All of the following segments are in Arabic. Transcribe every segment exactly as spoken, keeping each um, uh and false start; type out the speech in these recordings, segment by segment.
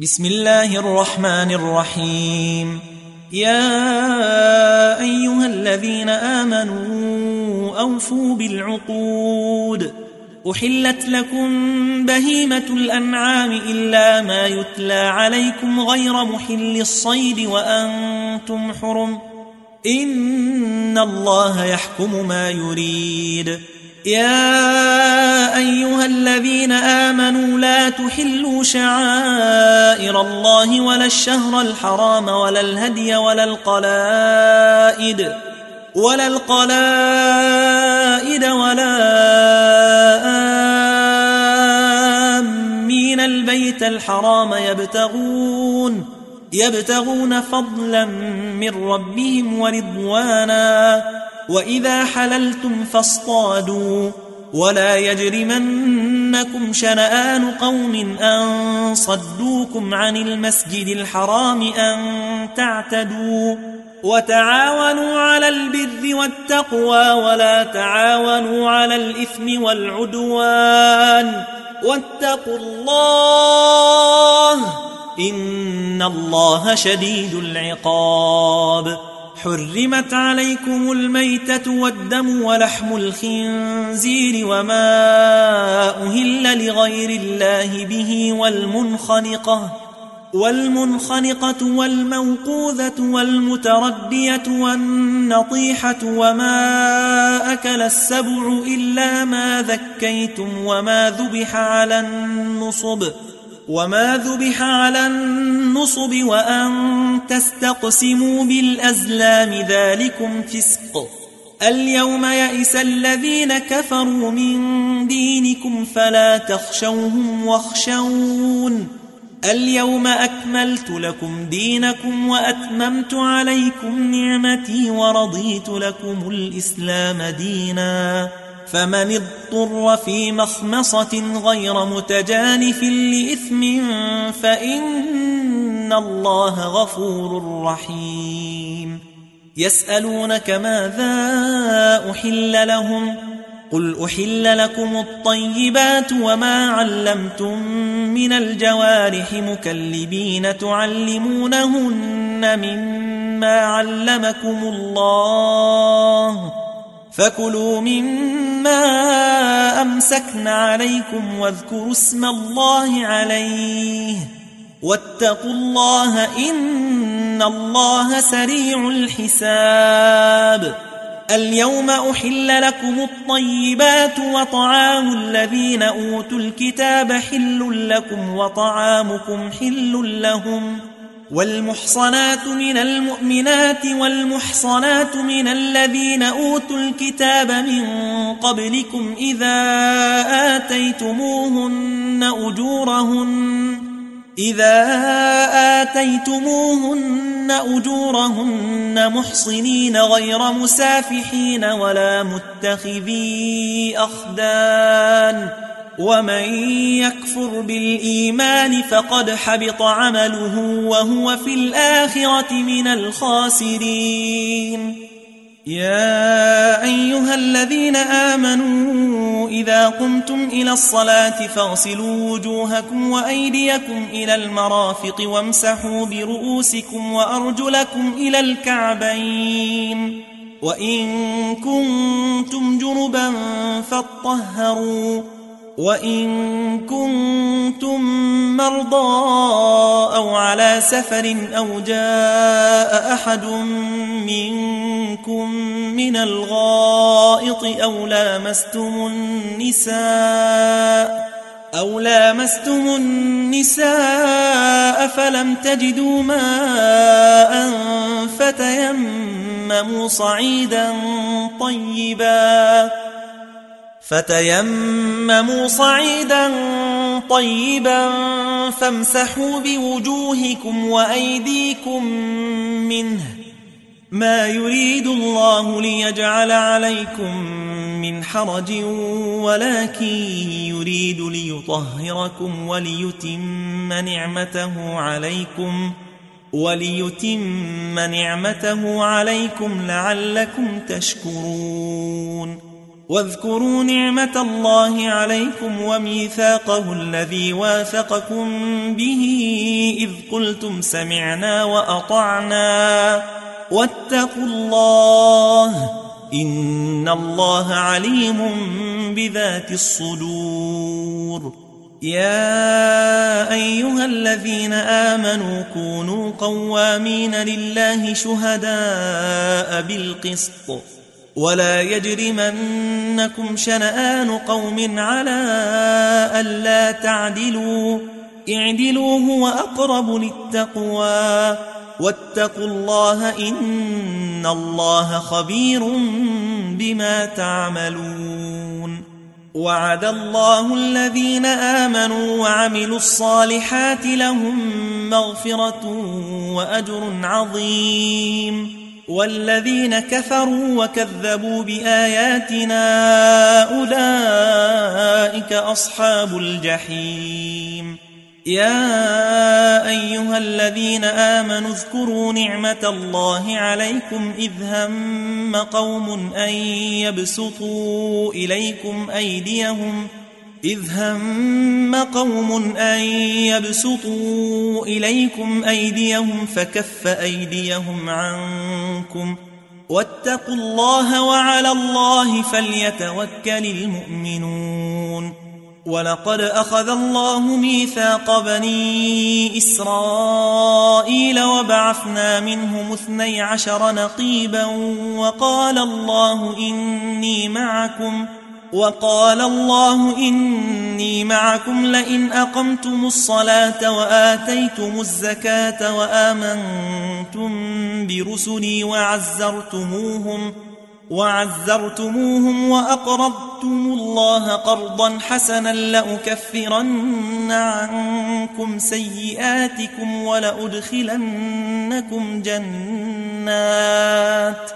بسم الله الرحمن الرحيم. يا أيها الذين آمنوا أوفوا بالعقود. أحلت لكم بهيمة الأنعام إلا ما يتلى عليكم غير محل الصيد وأنتم حرم، إن الله يحكم ما يريد. يا أيها الذين آمنوا لا تحلوا شعائر الله ولا الشهر الحرام ولا الهدي ولا القلائد ولا القلائد ولا آمين البيت الحرام يبتغون يبتغون فضلا من ربهم ورضوانا، وإذا حللتم فاصطادوا، ولا يجرمنكم شنآن قوم أن صدوكم عن المسجد الحرام أن تعتدوا، وتعاونوا على البر والتقوى ولا تعاونوا على الإثم والعدوان، واتقوا الله إن الله شديد العقاب. حرمت عليكم الميتة والدم ولحم الخنزير وما أهل لغير الله به والمنخنقة والمنخنقة والموقوذة والمتردية والنطيحة وما أكل السبع إلا ما ذكيتم وما ذبح على النصب وما ذبح على النصب وأن تستقسموا بالأزلام ذلكم فسق. اليوم يئس الذين كفروا من دينكم فلا تخشوهم واخشون. اليوم أكملت لكم دينكم وأتممت عليكم نعمتي ورضيت لكم الإسلام دينا، فمن اضطر في مخمصة غير متجانف لإثم فإن الله غفور رحيم. يسألونك ماذا أحل لهم؟ قل أحل لكم الطيبات وما علمتم من الجوارح مكلبين تعلمونهن مما علمكم الله، فكلوا مما أمسكن عليكم واذكروا اسم الله عليه، واتقوا الله إن الله سريع الحساب. اليوم أحل لكم الطيبات وطعام الذين أوتوا الكتاب حل لكم وطعامكم حل لهم، والمحصنات من المؤمنات والمحصنات من الذين أوتوا الكتاب من قبلكم إذا آتيتموهن أجورهن إذا آتيتموهن أجورهن محصنين غير مسافحين ولا متخذي أخدان، ومن يكفر بالإيمان فقد حبط عمله وهو في الآخرة من الخاسرين. يا أيها الذين آمنوا إذا قمتم إلى الصلاة فاغسلوا وجوهكم وأيديكم إلى المرافق وامسحوا برؤوسكم وأرجلكم إلى الكعبين، وإن كنتم جنبا فاطهروا، وإن كنتم مرضى أو على سفر أو جاء أحد منكم من الغائط أو لامستم النساء أو لامستم النساء فلم تجدوا ماء فتيمموا صعيدا طيبا فتيمموا صعيدا طيبا فامسحوا بوجوهكم وأيديكم منه، ما يريد الله ليجعل عليكم من حرج ولكن يريد ليطهركم وليتم نعمته عليكم وليتم نعمته عليكم لعلكم تشكرون. واذكروا نعمة الله عليكم وميثاقه الذي واثقكم به إذ قلتم سمعنا وأطعنا واتقوا الله إن الله عليم بذات الصدور. يا أيها الذين آمنوا كونوا قوامين لله شهداء بالقسط ولا يجرمنكم شنآن قوم على ألا تعدلوا اعدلوا هو أقرب للتقوى واتقوا الله إن الله خبير بما تعملون. وعد الله الذين آمنوا وعملوا الصالحات لهم مغفرة وأجر عظيم والذين كفروا وكذبوا بآياتنا أولئك أصحاب الجحيم. يا أيها الذين آمنوا اذكروا نعمة الله عليكم إذ هم قوم أن يبسطوا إليكم أيديهم إذ هم قوم أن يبسطوا إليكم أيديهم فكف أيديهم عنكم واتقوا الله وعلى الله فليتوكل المؤمنون. ولقد أخذ الله ميثاق بني إسرائيل وبعثنا منهم اثني عشر نقيبا وقال الله إني معكم وقال الله إني معكم لئن أقمتم الصلاة وآتيتم الزكاة وآمنتم برسلي وعزرتموهم وعزرتموهم وأقرضتم الله قرضا حسنا لأكفرن عنكم سيئاتكم ولأدخلنكم جنات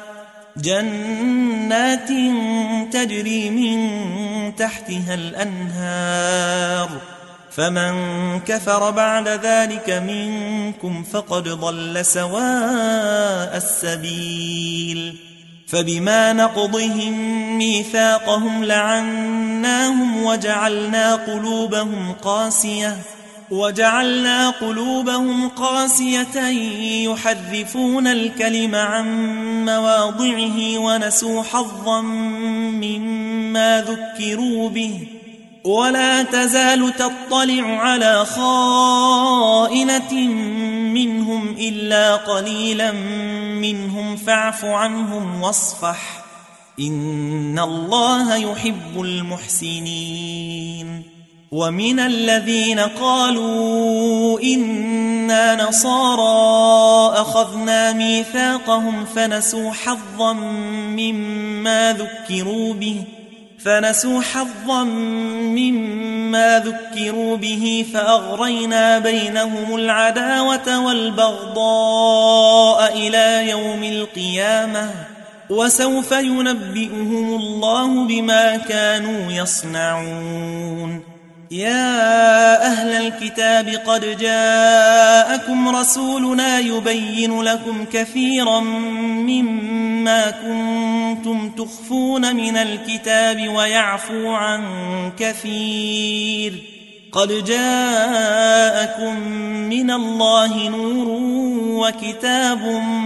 جنات تجري من تحتها الأنهار فمن كفر بعد ذلك منكم فقد ضل سواء السبيل. فبما نقضهم ميثاقهم لعناهم وجعلنا قلوبهم قاسية وجعلنا قلوبهم قاسية يحرفون الكلم عن مواضعه ونسوا حظا مما ذكروا به ولا تزال تطلع على خائنة منهم إلا قليلا منهم فاعف عنهم واصفح إن الله يحب المحسنين. ومن الذين قالوا إنا نصارى أخذنا ميثاقهم فنسوا حظا مما ذكروا به فنسوا حظا مما ذكروا به فأغرينا بينهم العداوة والبغضاء إلى يوم القيامة وسوف ينبئهم الله بما كانوا يصنعون. يا أهل الكتاب قد جاءكم رسولنا يبين لكم كثيرا مما كنتم تخفون من الكتاب ويعفو عن كثير قد جاءكم من الله نور وكتاب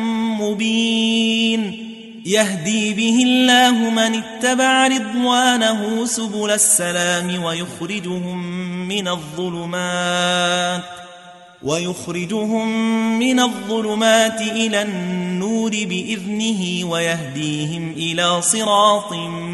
مبين يهدي به الله من اتبع رضوانه سبل السلام ويخرجهم من الظلمات ويخرجهم من الظلمات إلى النور بإذنه ويهديهم إلى صراط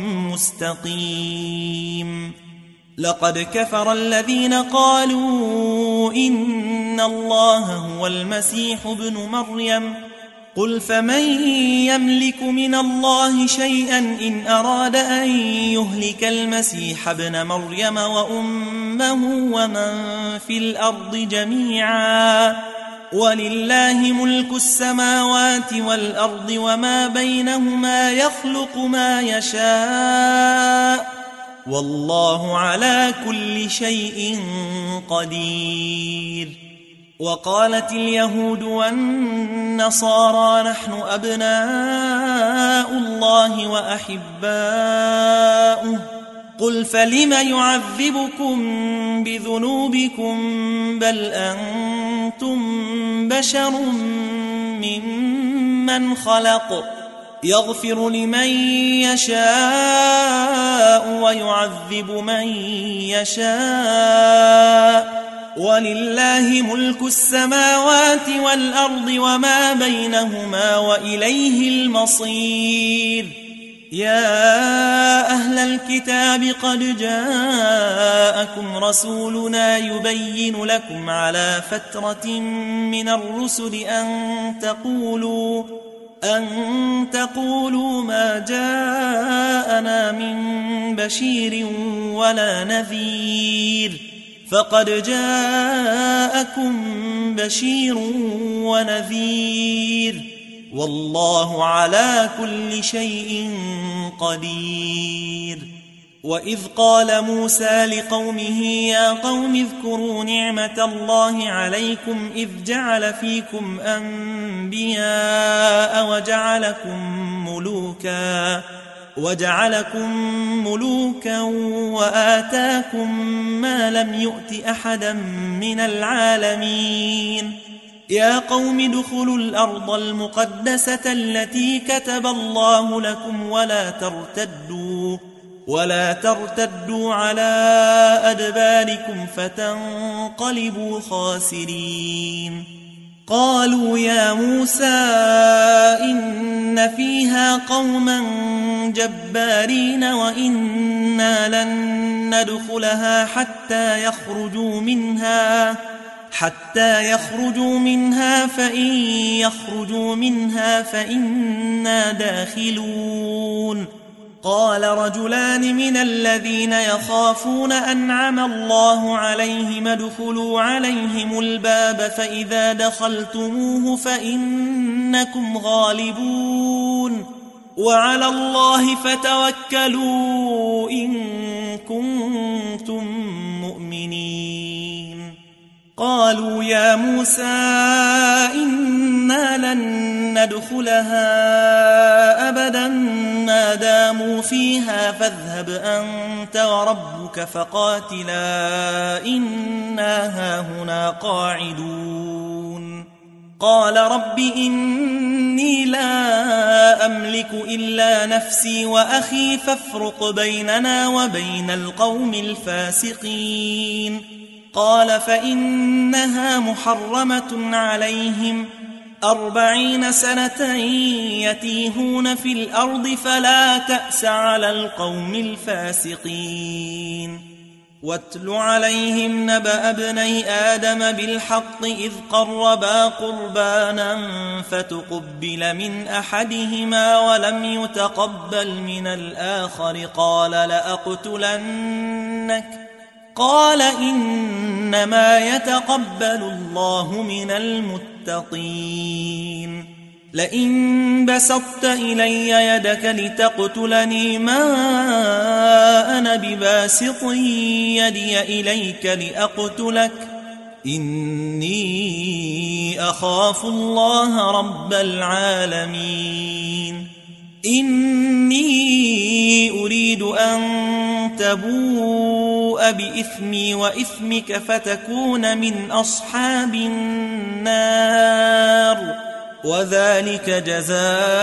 مستقيم. لقد كفر الذين قالوا إن الله هو المسيح ابن مريم قل فمن يملك من الله شيئا إن أراد أن يهلك المسيح ابن مريم وأمه ومن في الأرض جميعا ولله ملك السماوات والأرض وما بينهما يخلق ما يشاء والله على كل شيء قدير. وقالت اليهود والنصارى نحن أبناء الله وأحباؤه قل فلم يعذبكم بذنوبكم بل أنتم بشر ممن خلق يغفر لمن يشاء ويعذب من يشاء ولله ملك السماوات والأرض وما بينهما وإليه المصير. يا أهل الكتاب قد جاءكم رسولنا يبين لكم على فترة من الرسل أن تقولوا أن تقولوا ما جاءنا من بشير ولا نذير فقد جاءكم بشير ونذير والله على كل شيء قدير. وإذ قال موسى لقومه يا قوم اذكروا نعمة الله عليكم إذ جعل فيكم أنبياء وجعلكم ملوكا وجعلكم ملوكا وآتاكم ما لم يؤت أحدا من العالمين. يا قوم ادخلوا الأرض المقدسة التي كتب الله لكم ولا ترتدوا ولا ترتدوا على أدباركم فتنقلبوا خاسرين. قالوا يا موسى إن فيها قوما جبارين وإنا لن ندخلها حتى يخرجوا منها حتى يخرجوا منها فإن يخرجوا منها فإنا داخلون. قال رجلان من الذين يخافون أنعم الله عليهم ادخلوا عليهم الباب فإذا دخلتموه فإنكم غالبون وعلى الله فتوكلوا إن كنتم مؤمنين. قالوا يا موسى إنا لن ندخلها أبدا ما داموا فيها فاذهب أنت وربك فقاتلا إنا هاهنا قاعدون. قال رب إني لا أملك إلا نفسي وأخي فافرق بيننا وبين القوم الفاسقين. قال فإنها محرمة عليهم أربعين سنة يتيهون في الأرض فلا تأس على القوم الفاسقين. واتل عليهم نبأ ابني آدم بالحق إذ قربا قربانا فتقبل من أحدهما ولم يتقبل من الآخر قال لأقتلنك قال إنما يتقبل الله من المتقين. لئن بسطت إلي يدك لتقتلني ما أنا بباسط يدي إليك لأقتلك إني أخاف الله رب العالمين. إني أريد أن تبوء بإثمي وإثمك فتكون من أصحاب النار وذلك جزاء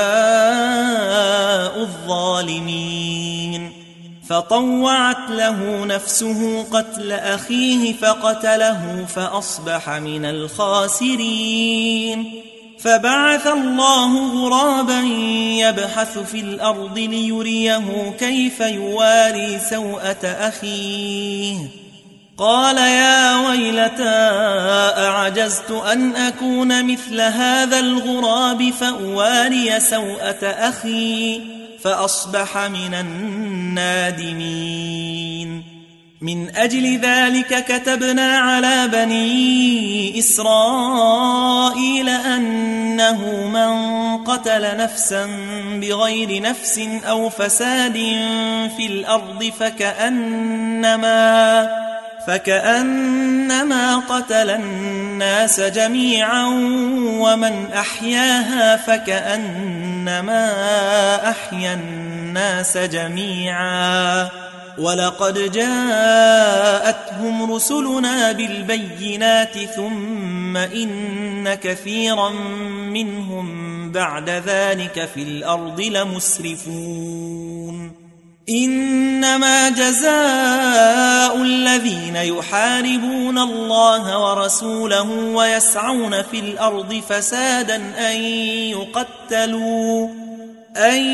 الظالمين. فطوعت له نفسه قتل أخيه فقتله فأصبح من الخاسرين. فبعث الله غرابا يبحث في الأرض ليريه كيف يواري سوءة أخيه قال يا ويلتى أعجزت أن أكون مثل هذا الغراب فأواري سوءة أخي فأصبح من النادمين. من أجل ذلك كتبنا على بني إسرائيل أنه من قتل نفسا بغير نفس أو فساد في الأرض فكأنما فكأنما قتل الناس جميعا ومن أحياها فكأنما أحيا الناس جميعا ولقد جاءتهم رسلنا بالبينات ثم إن كثيرا منهم بعد ذلك في الأرض لمسرفون إنما جزاء الذين يحاربون الله ورسوله ويسعون في الأرض فسادا أن يقتلوا أن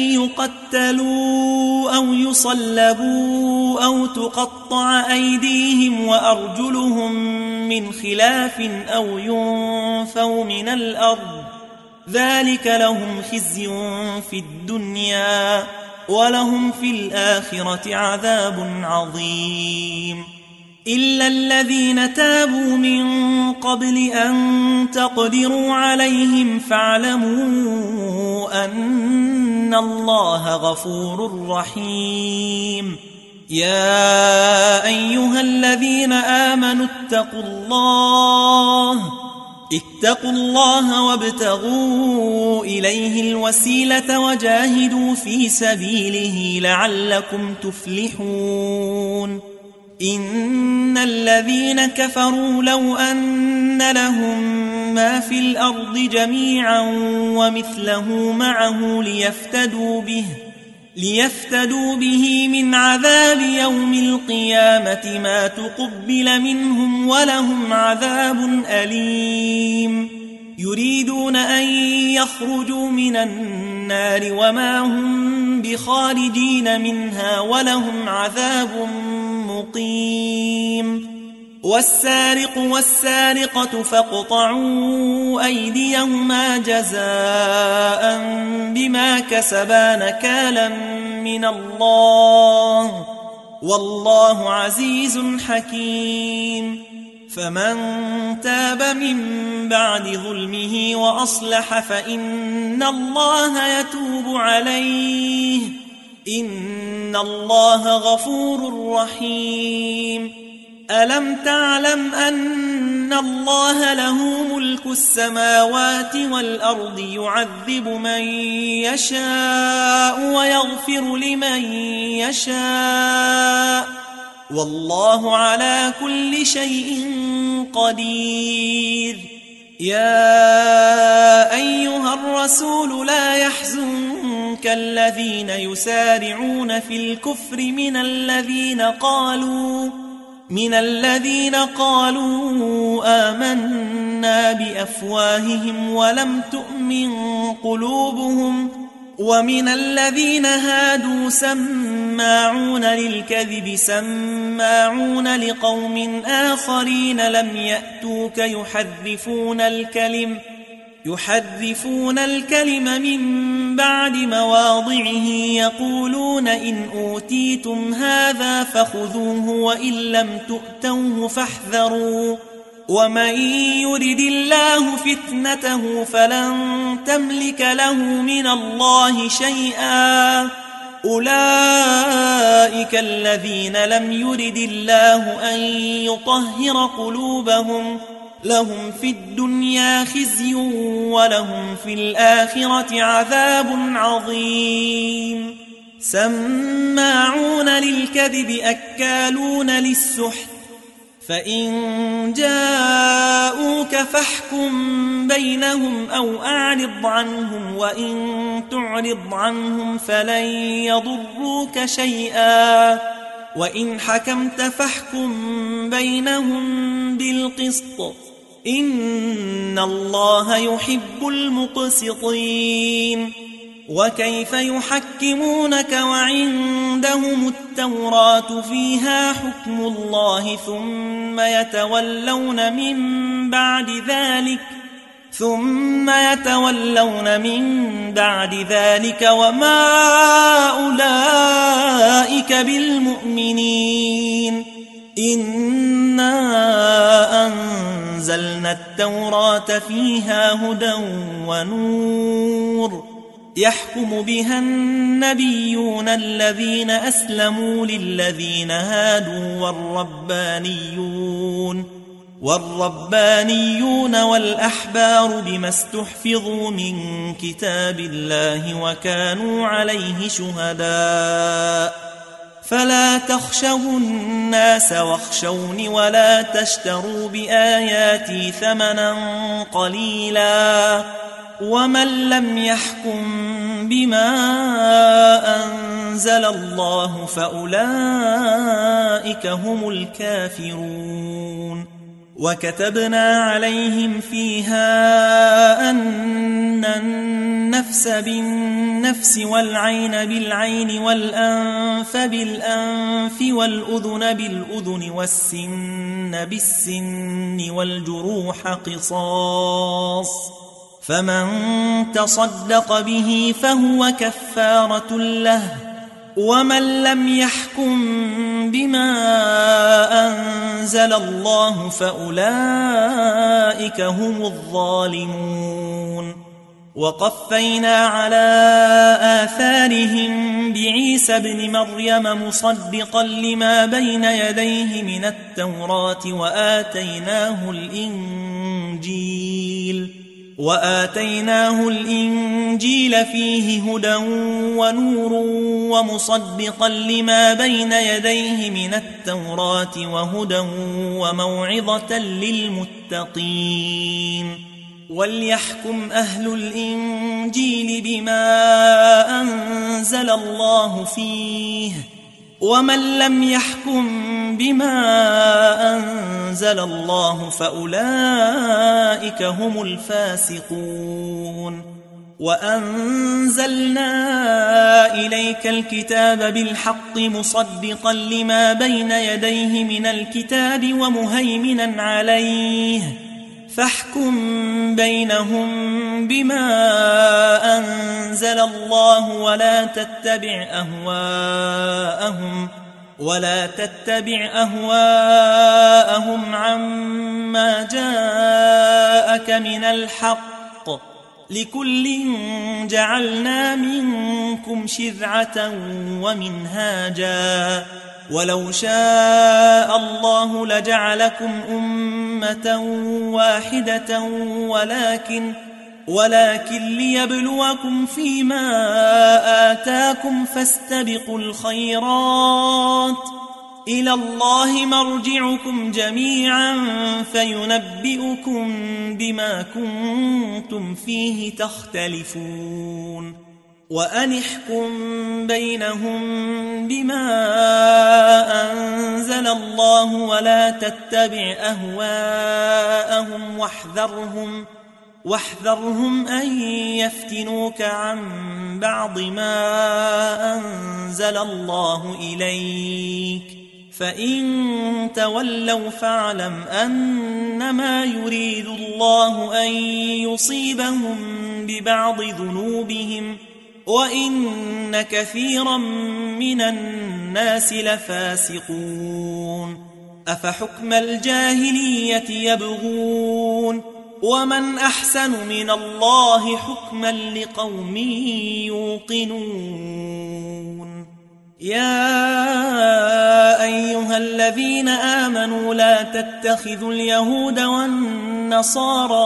يقتلوا أو يصلبوا أو تقطع أيديهم وأرجلهم من خلاف أو ينفوا من الأرض ذلك لهم خزي في الدنيا ولهم في الآخرة عذاب عظيم إلا الذين تابوا من قبل أن تقدروا عليهم فاعلموا أن الله غفور رحيم يا أيها الذين آمنوا اتقوا الله اتقوا الله وابتغوا إليه الوسيلة وجاهدوا في سبيله لعلكم تفلحون إن الذين كفروا لو أن لهم ما في الأرض جميعا ومثله معه ليفتدوا به ليفتدوا به من عذاب يوم القيامة ما تقبل منهم ولهم عذاب أليم يريدون أن يخرجوا من النار وما هم بخارجين منها ولهم عذاب مقيم والسارق والسارقة فاقطعوا أيديهما جزاء بما كسبا نكالا من الله والله عزيز حكيم فمن تاب من بعد ظلمه وأصلح فإن الله يتوب عليه إن الله غفور رحيم ألم تعلم أن الله له ملك السماوات والأرض يعذب من يشاء ويغفر لمن يشاء والله على كل شيء قدير يا أيها الرسول لا يحزنك الذين يسارعون في الكفر من الذين قالوا من الذين قالوا آمنا بأفواههم ولم تؤمن قلوبهم ومن الذين هادوا سماعون للكذب سماعون لقوم آخرين لم يأتوك يحرفون الكلم يحرفون الكلم من بعد مواضعه يقولون إن أوتيتم هذا فخذوه وإن لم تؤتوه فاحذروا ومن يرد الله فتنته فلن تملك له من الله شيئا أولئك الذين لم يرد الله أن يطهر قلوبهم لهم في الدنيا خزي ولهم في الآخرة عذاب عظيم سماعون للكذب أكالون للسحت فإن جاءوك فاحكم بينهم أو أعرض عنهم وإن تعرض عنهم فلن يضروك شيئا وإن حكمت فاحكم بينهم بالقسط إن الله يحب المقسطين وكيف يحكمونك وعندهم التوراة فيها حكم الله ثم يتولون من بعد ذلك ثم يتولون من بعد ذلك وما أولئك بالمؤمنين إنا أنزلنا التوراة فيها هدى ونور يحكم بها النبيون الذين أسلموا للذين هادوا والربانيون والربانيون والأحبار بما استحفظوا من كتاب الله وكانوا عليه شهداء فلا تخشوا الناس واخشوني ولا تشتروا بآياتي ثمنا قليلا ومن لم يحكم بما أنزل الله فأولئك هم الكافرون وكتبنا عليهم فيها أن النفس بالنفس والعين بالعين والأنف بالأنف والأذن بالأذن والسن بالسن والجروح قصاص فمن تصدق به فهو كفارة له ومن لم يحكم بما أنزل الله فأولئك هم الظالمون وقفينا على آثارهم بعيسى ابن مريم مصدقا لما بين يديه من التوراة وآتيناه الإنجيل وآتيناه الإنجيل فيه هدى ونور ومصدقا لما بين يديه من التوراة وهدى وموعظة للمتقين وليحكم أهل الإنجيل بما أنزل الله فيه ومن لم يحكم بما أنزل الله فأولئك هم الفاسقون وأنزلنا إليك الكتاب بالحق مصدقا لما بين يديه من الكتاب ومهيمنا عليه فاحكم بينهم بما أنزل الله ولا تتبع أهواءهم ولا تتبع أهواءهم عما جاءك من الحق لكل جعلنا منكم شرعة ومنهاجا ولو شاء الله لجعلكم أمة واحدة ولكن ولكن ليبلوكم فيما آتاكم فاستبقوا الخيرات إلى الله مرجعكم جميعا فينبئكم بما كنتم فيه تختلفون وأن احكم بينهم بما أنزل الله ولا تتبع أهواءهم واحذرهم واحذرهم أن يفتنوك عن بعض ما أنزل الله إليك فإن تولوا فاعلم أنما يريد الله أن يصيبهم ببعض ذنوبهم وإن كثيرا من الناس لفاسقون أفحكم الجاهلية يبغون ومن أحسن من الله حكما لقوم يوقنون يا أيها الذين آمنوا لا تتخذوا اليهود والنصارى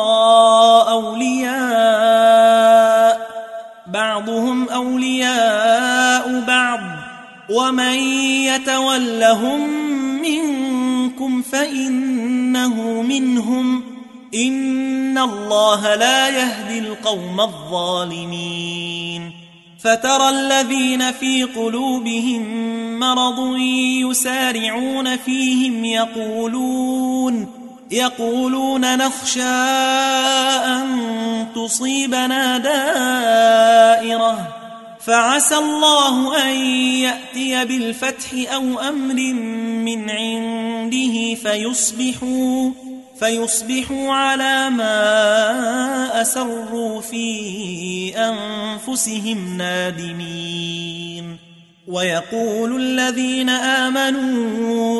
أولياء بعضهم أولياء بعض ومن يتولهم منكم فإنه منهم إن الله لا يهدي القوم الظالمين فترى الذين في قلوبهم مرض يسارعون فيهم يقولون يقولون نخشى أن تصيبنا دائرة فعسى الله أن يأتي بالفتح أو أمر من عنده فيصبحوا فيصبحوا على ما أسروا في أنفسهم نادمين ويقول الذين آمنوا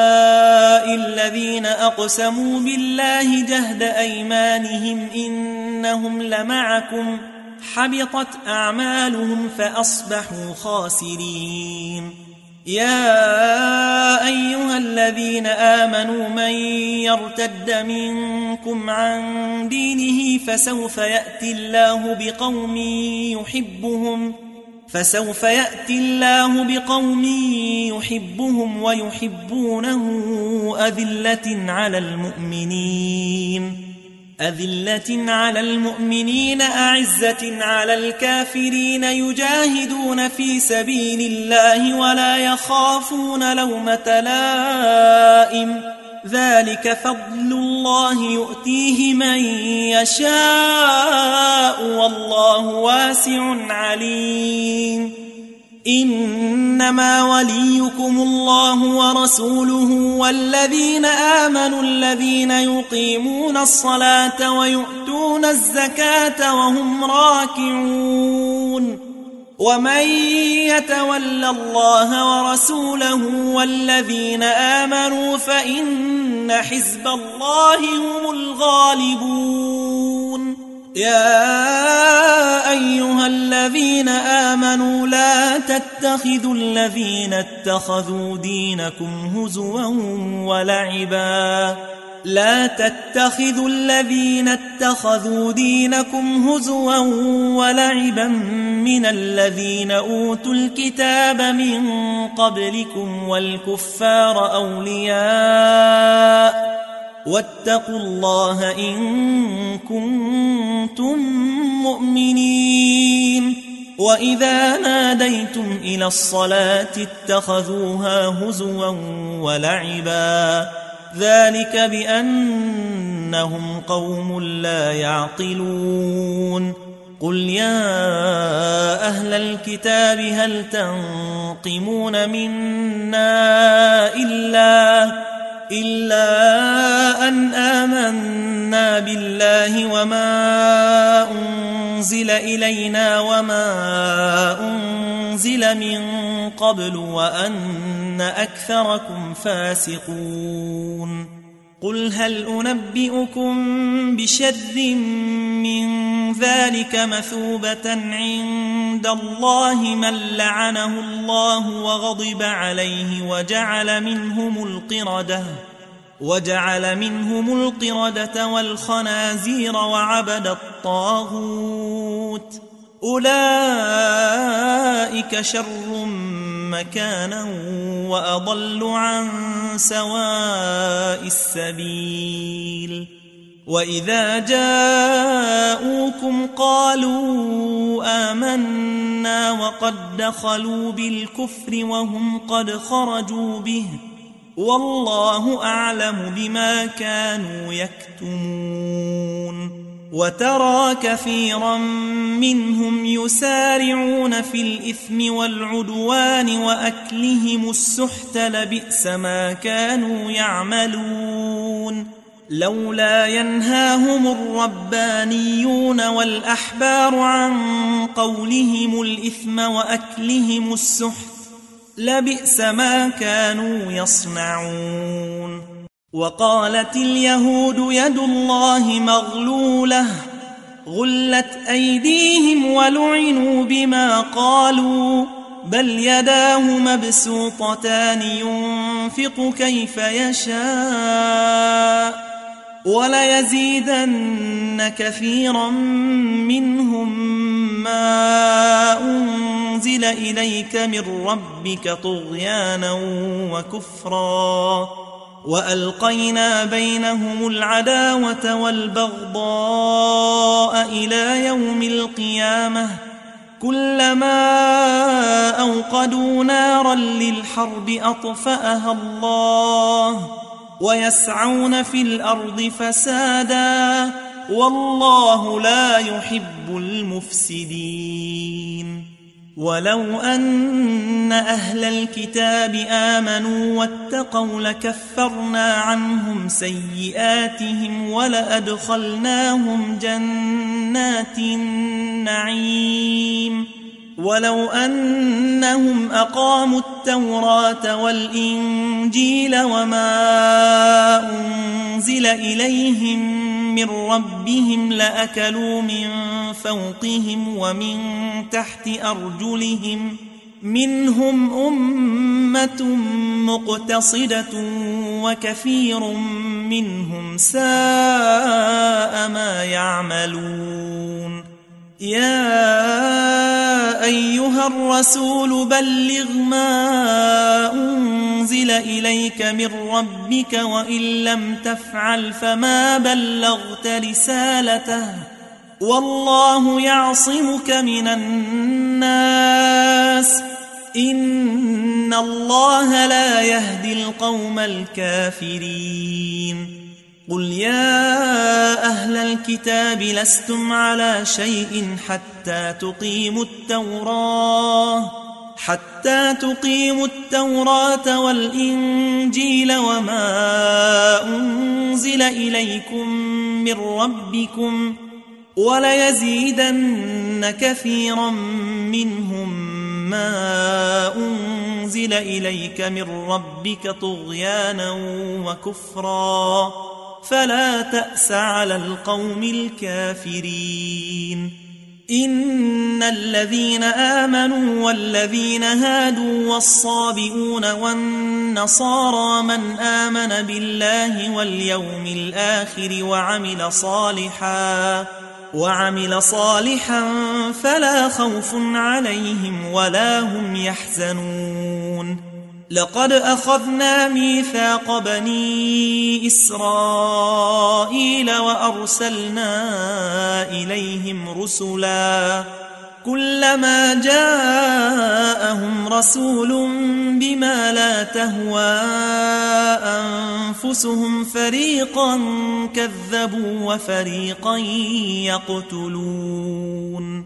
أهؤلاء الذين أقسموا بالله جهد أيمانهم إن إنهم لمعكم حبطت أعمالهم فأصبحوا خاسرين. يا أيها الذين آمنوا من يرتد منكم عن دينه فسوف يأتي الله بقوم يحبهم فسوف يأتي الله بقوم يحبهم ويحبونه أذلة على المؤمنين أذلة على المؤمنين أعزة على الكافرين يجاهدون في سبيل الله ولا يخافون لومة لائم ذلك فضل الله يؤتيه من يشاء والله واسع عليم. إنما وليكم الله ورسوله والذين آمنوا الذين يقيمون الصلاة ويؤتون الزكاة وهم راكعون. ومن يتول الله ورسوله والذين آمنوا فإن حزب الله هم الغالبون. يا أيها الذين آمنوا لا تتخذوا الذين اتخذوا دينكم هزوا ولعبا لا تتخذوا الذين اتخذوا دينكم هزوا ولعبا من الذين أوتوا الكتاب من قبلكم والكفار أولياء واتقوا الله إن كنتم مؤمنين. وإذا ناديتم إلى الصلاة اتخذوها هزوا ولعبا ذلك بأنهم قوم لا يعقلون. قل يا أهل الكتاب هل تنقمون منا إلا إلا أن آمنا بالله وما أنزل إلينا وما أنزل من قبل وأن أكثركم فاسقون. قل هل أنبئكم بشر من ذلك مثوبة عند الله من لعنه الله وغضب عليه وجعل منهم القردة وجعل منهم القردة والخنازير وعبد الطاغوت أولئك شر مكانا وأضل عن سواء السبيل. وإذا جاءوكم قالوا آمنا وقد دخلوا بالكفر وهم قد خرجوا به والله أعلم بما كانوا يكتمون. وترى كثيرا منهم يسارعون في الإثم والعدوان وأكلهم السحت لبئس ما كانوا يعملون. لولا ينهاهم الربانيون والأحبار عن قولهم الإثم وأكلهم السحت لبئس ما كانوا يصنعون. وقالت اليهود يد الله مغلولة غلت أيديهم ولعنوا بما قالوا بل يداه مبسوطتان ينفق كيف يشاء وليزيدن كثيرا منهم ما أنزل إليك من ربك طغيانا وكفرا وألقينا بينهم العداوة والبغضاء إلى يوم القيامة كلما أوقدوا نارا للحرب أطفأها الله ويسعون في الأرض فسادا والله لا يحب المفسدين. ولو أن أهل الكتاب آمنوا واتقوا لكفرنا عنهم سيئاتهم ولأدخلناهم جنات النعيم ولو أنهم أقاموا التوراة والإنجيل وما أنزل إليهم من ربهم لأكلوا من فوقهم ومن تحت أرجلهم منهم أمة مقتصدة وكثير منهم ساء ما يعملون يا أيها الرسول بلغ ما أنزل إليك من ربك وإن لم تفعل فما بلغت رسالته والله يعصمك من الناس إن الله لا يهدي القوم الكافرين قل يا أهل الكتاب لستم على شيء حتى تقيموا التوراة حتى تقيموا التوراة والإنجيل وما أنزل إليكم من ربكم وليزيدن كثيرا منهم ما أنزل إليك من ربك طغيانا وكفرا فلا تأس على القوم الكافرين إن الذين آمنوا والذين هادوا والصابئون والنصارى من آمن بالله واليوم الآخر وعمل صالحا وعمل صالحا فلا خوف عليهم ولا هم يحزنون لقد أخذنا ميثاق بني إسرائيل وأرسلنا إليهم رسلا كلما جاءهم رسول بما لا تهوى أنفسهم فريقا كذبوا وفريقا يقتلون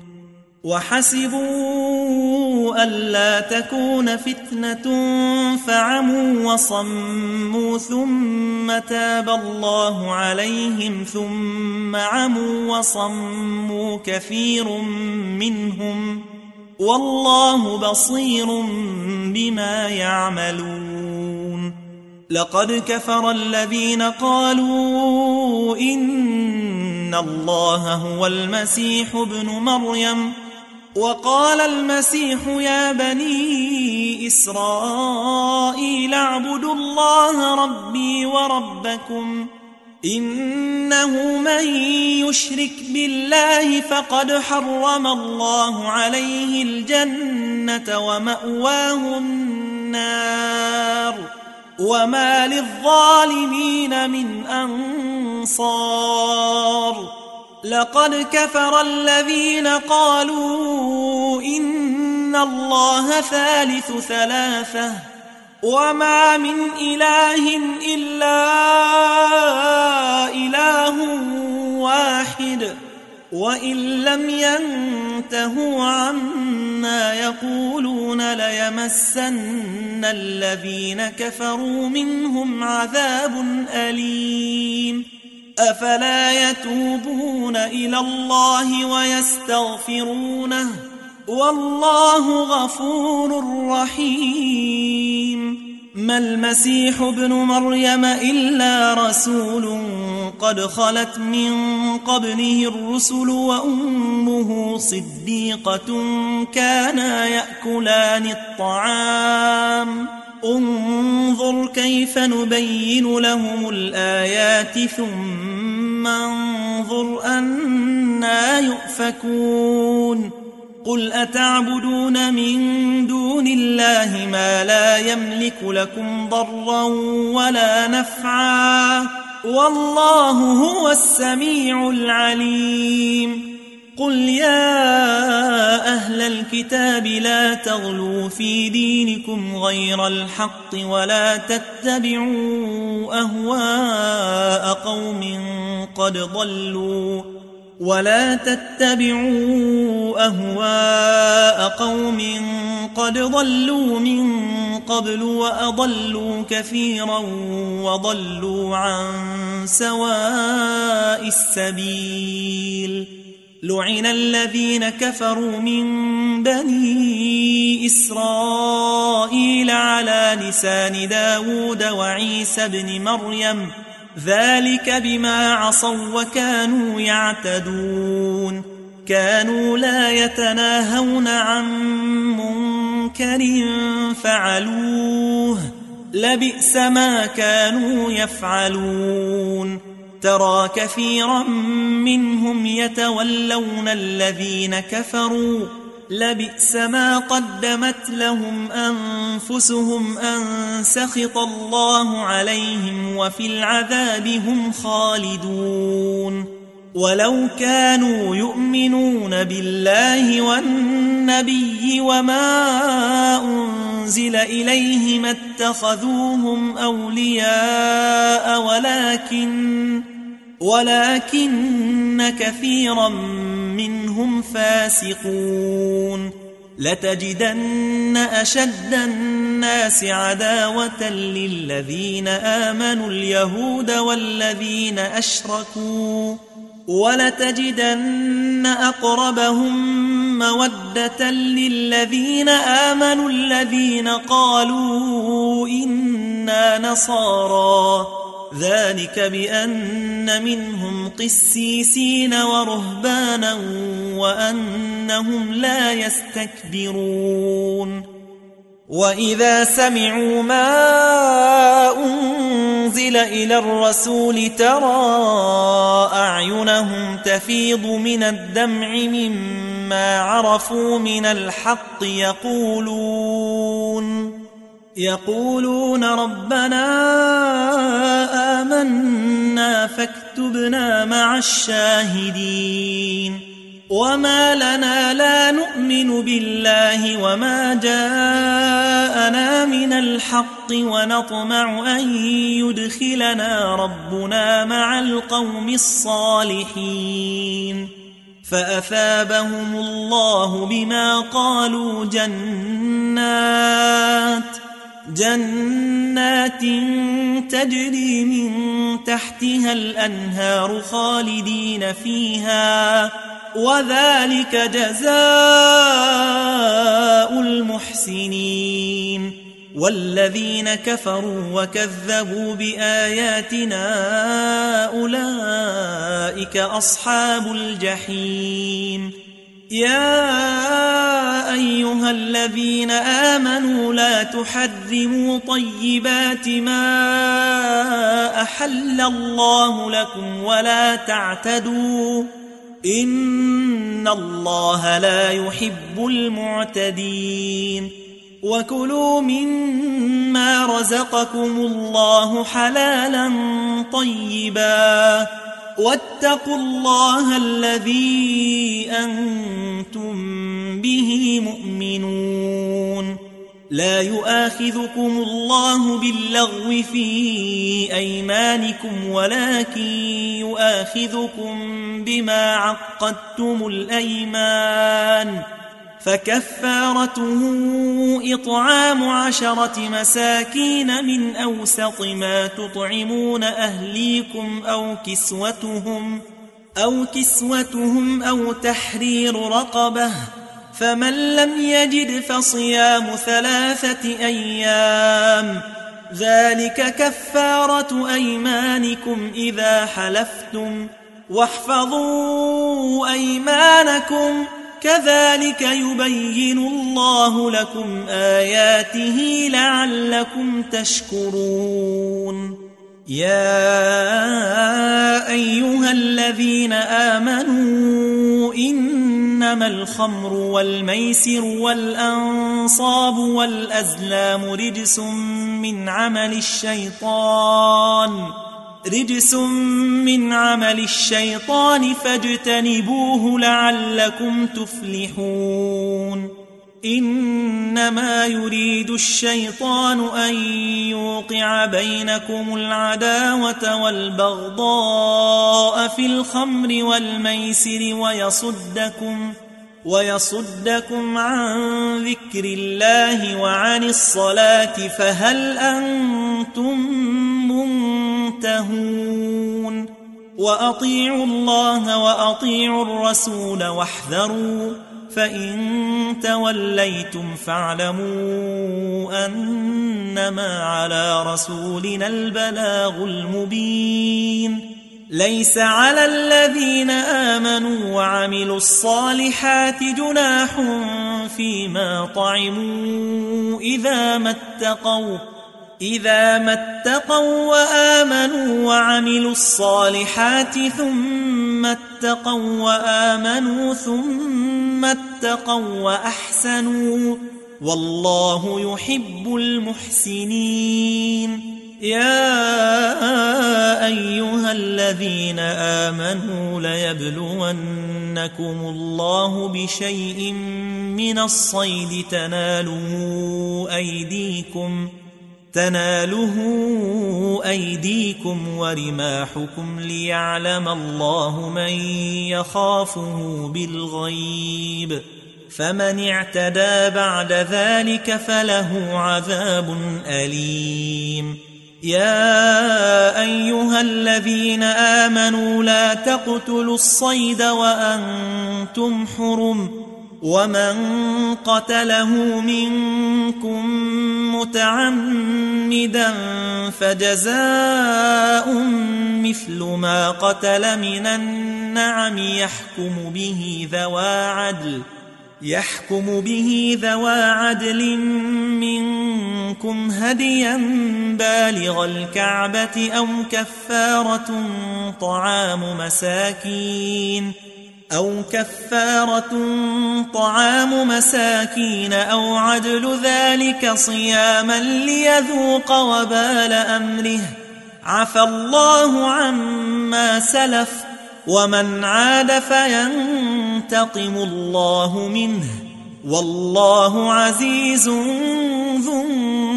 وحسبوا ألا تكون فتنة فعموا وصموا ثم تاب الله عليهم ثم عموا وصموا كثير منهم والله بصير بما يعملون لقد كفر الذين قالوا إن الله هو المسيح ابن مريم وقال المسيح يا بني إسرائيل اعبدوا الله ربي وربكم إنه من يشرك بالله فقد حرم الله عليه الجنة ومأواه النار وما للظالمين من أنصار لقد كفر الذين قالوا إن الله ثالث ثلاثة وما من إله إلا إله واحد وإن لم ينتهوا عما يقولون ليمسن الذين كفروا منهم عذاب أليم أفلا يتوبون إلى الله ويستغفرونه والله غفور رحيم ما المسيح ابن مريم إلا رسول قد خلت من قبله الرسل وأمه صديقة كانا يأكلان الطعام انظر كيف نبين لهم الآيات ثم انظر أنا يؤفكون قل أتعبدون من دون الله ما لا يملك لكم ضرا ولا نفعا والله هو السميع العليم قل يا أهل الكتاب لا تغلوا في دينكم غير الحق ولا تتبعوا أهواء قوم قد ضلوا ولا تتبعوا أهواء قوم قد ضلوا من قبل وأضلوا كثيرا وضلوا عن سواء السبيل لعن الذين كفروا من بني إسرائيل على لسان داود وعيسى بن مريم ذلك بما عصوا وكانوا يعتدون كانوا لا يتناهون عن منكر فعلوه لبئس ما كانوا يفعلون ترى كثيرا منهم يتولون الذين كفروا لبئس ما قدمت لهم أنفسهم أن سخط الله عليهم وفي العذاب هم خالدون ولو كانوا يؤمنون بالله والنبي وما أنزل إليه ما اتخذوهم أولياء ولكن ولكن كثيرا منهم فاسقون لتجدن أشد الناس عداوة للذين آمنوا اليهود والذين أشركوا ولتجدن أقربهم مودة للذين آمنوا الذين قالوا إنا نصارى ذلك بأن منهم قسيسين ورهبانا وأنهم لا يستكبرون وإذا سمعوا ما أنزل إلى الرسول ترى أعينهم تفيض من الدمع مما عرفوا من الحق يقولون يقولون ربنا آمنا فاكتبنا مع الشاهدين وما لنا لا نؤمن بالله وما جاءنا من الحق ونطمع أن يدخلنا ربنا مع القوم الصالحين فأثابهم الله بما قالوا جنات جنات تجري من تحتها الأنهار خالدين فيها وذلك جزاء المحسنين والذين كفروا وكذبوا بآياتنا أولئك أصحاب الجحيم يا أيها الذين آمنوا لا تحرموا طيبات ما أحل الله لكم ولا تعتدوا إن الله لا يحب المعتدين وكلوا مما رزقكم الله حلالا طيبا واتقوا الله الذي أنتم به مؤمنون لا يؤاخذكم الله باللغو في أيمانكم ولكن يؤاخذكم بما عقدتم الأيمان فكفارته إطعام عشرة مساكين من أوسط ما تطعمون أهليكم أو كسوتهم أو كسوتهم أو تحرير رقبة فمن لم يجد فصيام ثلاثة أيام ذلك كفارة أيمانكم إذا حلفتم واحفظوا أيمانكم كذلك يبين الله لكم آياته لعلكم تشكرون يا أيها الذين آمنوا إنما الخمر والميسر والأنصاب والأزلام رجس من عمل الشيطان رجس من عمل الشيطان فاجتنبوه لعلكم تفلحون إنما يريد الشيطان أن يوقع بينكم العداوة والبغضاء في الخمر والميسر ويصدكم ويصدكم عن ذكر الله وعن الصلاة فهل أنتم منتهون وأطيعوا الله وأطيعوا الرسول واحذروا فإن توليتم فاعلموا أنما على رسولنا البلاغ المبين ليس على الذين آمنوا وعملوا الصالحات جناح فيما طعموا إذا ما اتقوا إذا ما اتقوا وآمنوا وعملوا الصالحات ثم اتقوا وآمنوا ثم اتقوا وأحسنوا والله يحب المحسنين يا أيها الذين آمنوا ليبلونكم الله بشيء من الصيد تناله أيديكم تناله أيديكم ورماحكم ليعلم الله من يخافه بالغيب فمن اعتدى بعد ذلك فله عذاب أليم يا أيها الذين آمنوا لا تقتلوا الصيد وأنتم حرم ومن قتله منكم متعمدا فجزاء مثل ما قتل من النعم يحكم به ذوى عدل يحكم به ذوى عدل منكم هديا بالغ الكعبة أو كفارة طعام مساكين أو كفارة طعام مساكين أو عدل ذلك صياما ليذوق وبال أمره عفى الله عما سلف ومن عاد فينتقم الله منه والله عزيز ذو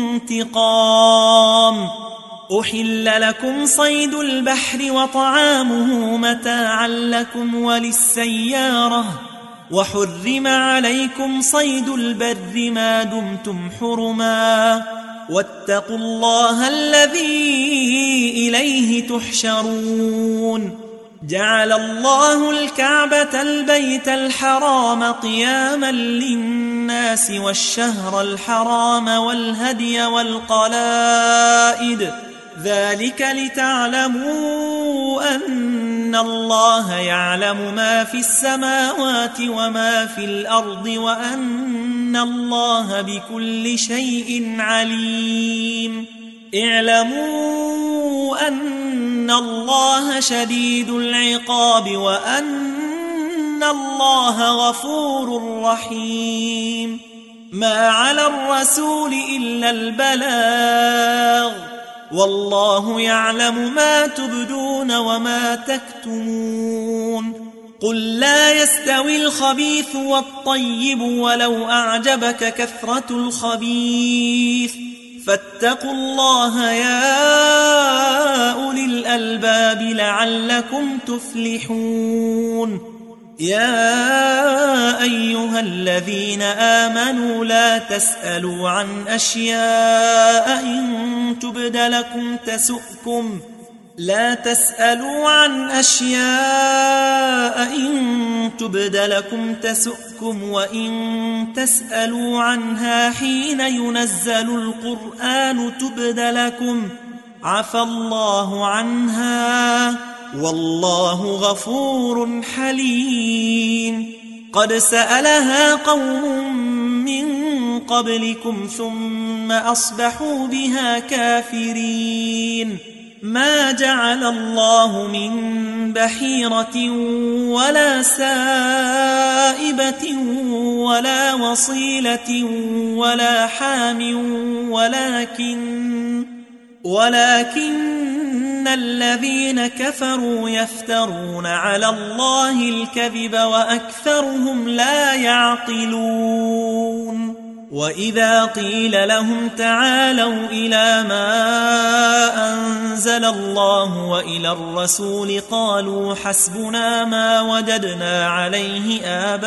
انتقام أحل لكم صيد البحر وطعامه متاعا لكم وللسيارة وحرم عليكم صيد البر ما دمتم حرما واتقوا الله الذي إليه تحشرون جعل الله الكعبة البيت الحرام قياما للناس والشهر الحرام والهدي والقلائد ذلك لتعلموا أن الله يعلم ما في السماوات وما في الأرض وأن الله بكل شيء عليم اعلموا أن الله شديد العقاب وأن الله غفور رحيم ما على الرسول إلا البلاغ والله يعلم ما تبدون وما تكتمون قل لا يستوي الخبيث والطيب ولو أعجبك كثرة الخبيث فاتقوا الله يا أولي الألباب لعلكم تفلحون يا أيها الذين آمنوا لا تسألوا عن أشياء إن تبد لكم تسؤكم لا تسألوا عن أشياء إن تبد لكم تسؤكم وإن تسألوا عنها حين ينزل القرآن تبد لكم عفى الله عنها والله غفور حليم قد سألها قوم من قبلكم ثم أصبحوا بها كافرين ما جعل الله من بحيرة ولا سائبة ولا وصيلة ولا حام ولكن ولكن الذين كفروا يفترون على الله الكذب وأكثرهم لا يعقلون وإذا قيل لهم تعالوا إلى ما أنزل الله وإلى الرسول قالوا حسبنا ما وجدنا عليه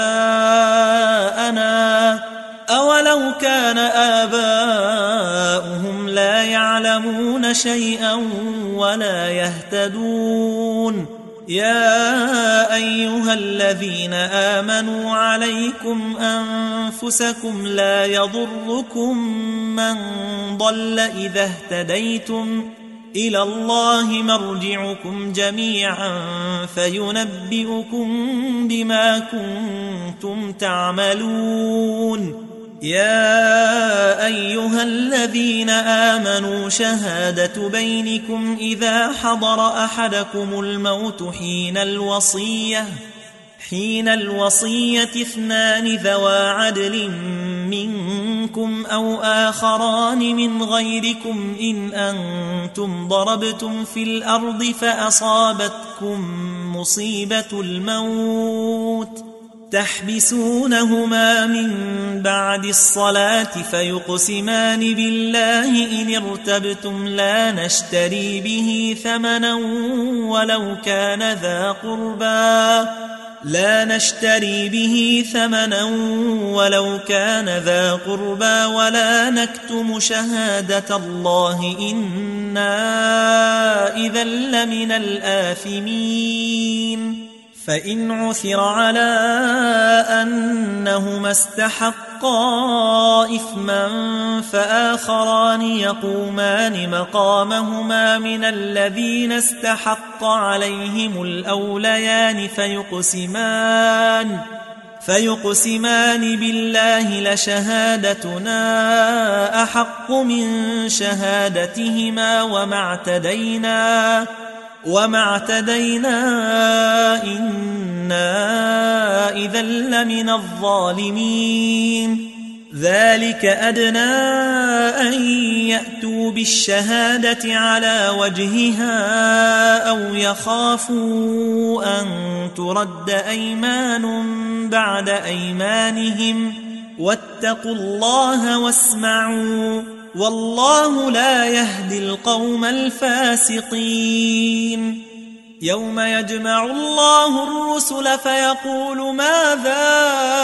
آباءنا أولو كان آباؤهم لا يعلمون شيئا ولا يهتدون يا أيها الذين آمنوا عليكم أنفسكم لا يضركم من ضل إذا اهتديتم إلى الله مرجعكم جميعا فينبئكم بما كنتم تعملون يا أيها الذين آمنوا شهادة بينكم إذا حضر أحدكم الموت حين الوصية حين الوصية اثنان ذوى عدل منكم أو آخران من غيركم إن أنتم ضربتم في الأرض فأصابتكم مصيبة الموت تحبسونهما من بعد الصلاة فيقسمان بالله إن ارتبتم لا نشتري به ثمنا ولو كان ذا قربى لا نشتري به ثمنا ولو كان ذا قربى ولا نكتم شهادة الله إنا إذا لمن الآثمين فإن عثر على أنهما استحقا إثما فآخران يقومان مقامهما من الذين استحق عليهم الأوليان فيقسمان فيقسمان بالله لشهادتنا أحق من شهادتهما وما اعتدينا وما اعتدينا إنا إذا لمن الظالمين ذلك أدنى أن يأتوا بالشهادة على وجهها أو يخافوا أن ترد أيمان بعد أيمانهم واتقوا الله واسمعوا والله لا يهدي القوم الفاسقين يوم يجمع الله الرسل فيقول ماذا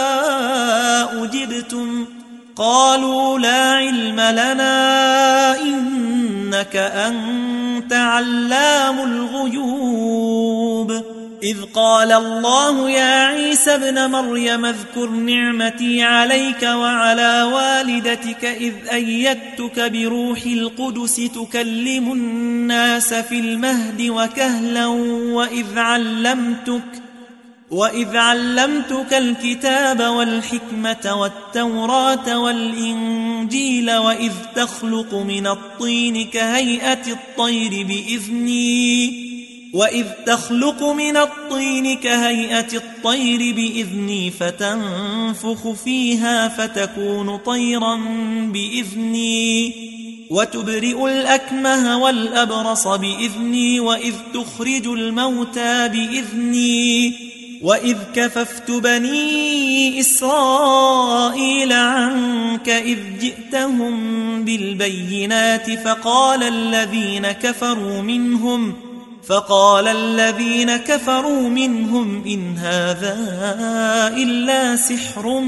أجبتم قالوا لا علم لنا إنك أنت علام الغيوب إذ قال الله يا عيسى ابن مريم اذكر نعمتي عليك وعلى والدتك إذ أيدتك بروح القدس تكلم الناس في المهد وكهلا وإذ علمتك وإذ علمتك الكتاب والحكمة والتوراة والإنجيل وإذ تخلق من الطين كهيئة الطير بإذني وإذ تخلق من الطين كهيئة الطير بإذني فتنفخ فيها فتكون طيرا بإذني وتبرئ الأكمه والأبرص بإذني وإذ تخرج الموتى بإذني وإذ كففت بني إسرائيل عنك إذ جئتهم بالبينات فقال الذين كفروا منهم فقال الذين كفروا منهم إن هذا إلا سحر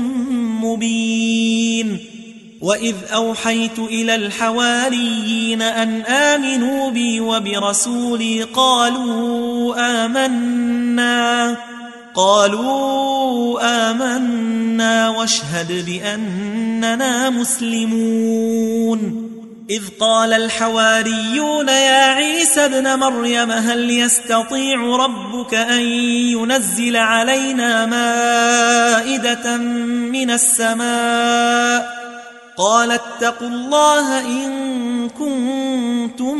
مبين وإذ أوحيت إلى الحواريين أن آمنوا بي وبرسولي قالوا آمنا قالوا آمنا واشهد بأننا مسلمون إذ قال الحواريون يا عيسى ابن مريم هل يستطيع ربك أن ينزل علينا مائدة من السماء قال اتقوا الله إن كنتم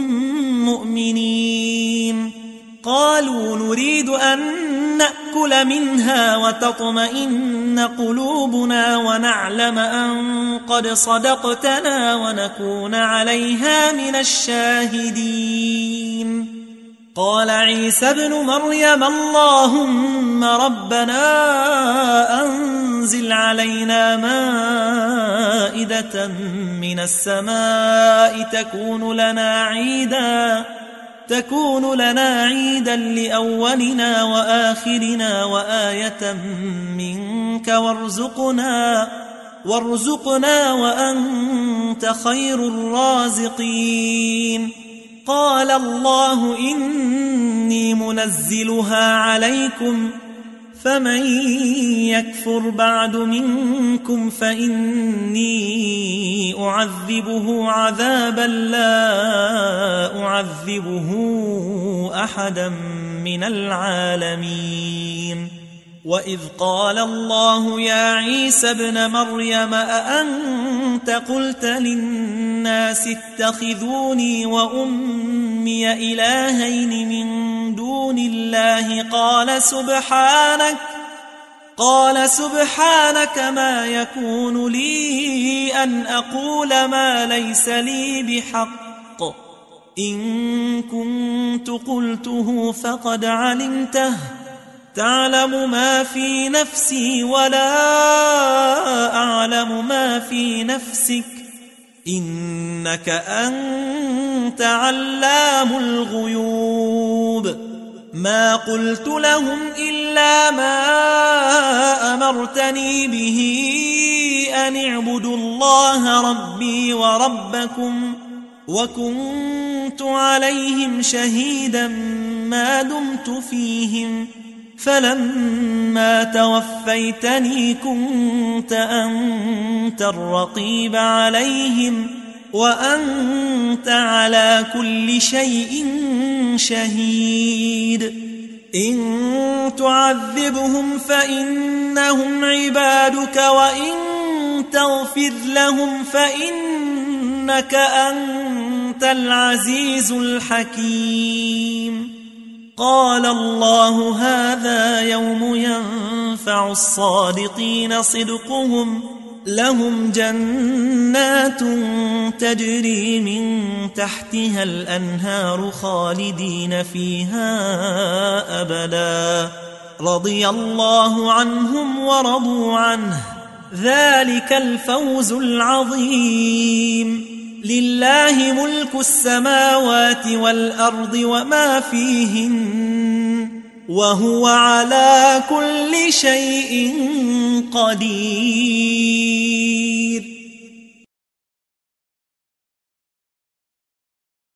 مؤمنين قالوا نريد أن نأكل منها وتطمئن قلوبنا ونعلم أن قد صدقتنا ونكون عليها من الشاهدين قال عيسى ابن مريم اللهم ربنا أنزل علينا مائدة من السماء تكون لنا عيداً تكون لنا عيدا لأولنا وآخرنا وآية منك وارزقنا وارزقنا وأنت خير الرازقين قال الله إني منزلها عليكم فمن يكفر بعد منكم فإني أعذبه عذابا لا أعذبه أحدا من العالمين وإذ قال الله يا عيسى ابن مريم أأنت قلت للناس اتخذوني وأمي إلهين من دون الله قال سبحانك قال سبحانك ما يكون لي أن أقول ما ليس لي بحق إن كنت قلته فقد علمته تعلم ما في نفسي ولا أعلم ما في نفسك إنك أنت علام الغيوب ما قلت لهم إلا ما أمرتني به أن اعبدوا الله ربي وربكم وكنت عليهم شهيدا ما دمت فيهم فلما توفيتني كنت أنت الرقيب عليهم وأنت على كل شيء شهيد إن تعذبهم فإنهم عبادك وإن تغفر لهم فإنك أنت العزيز الحكيم قال الله هذا يوم ينفع الصادقين صدقهم لهم جنات تجري من تحتها الأنهار خالدين فيها أبدا رضي الله عنهم ورضوا عنه ذلك الفوز العظيم لله ملك السماوات والأرض وما فيهن وهو على كل شيء قدير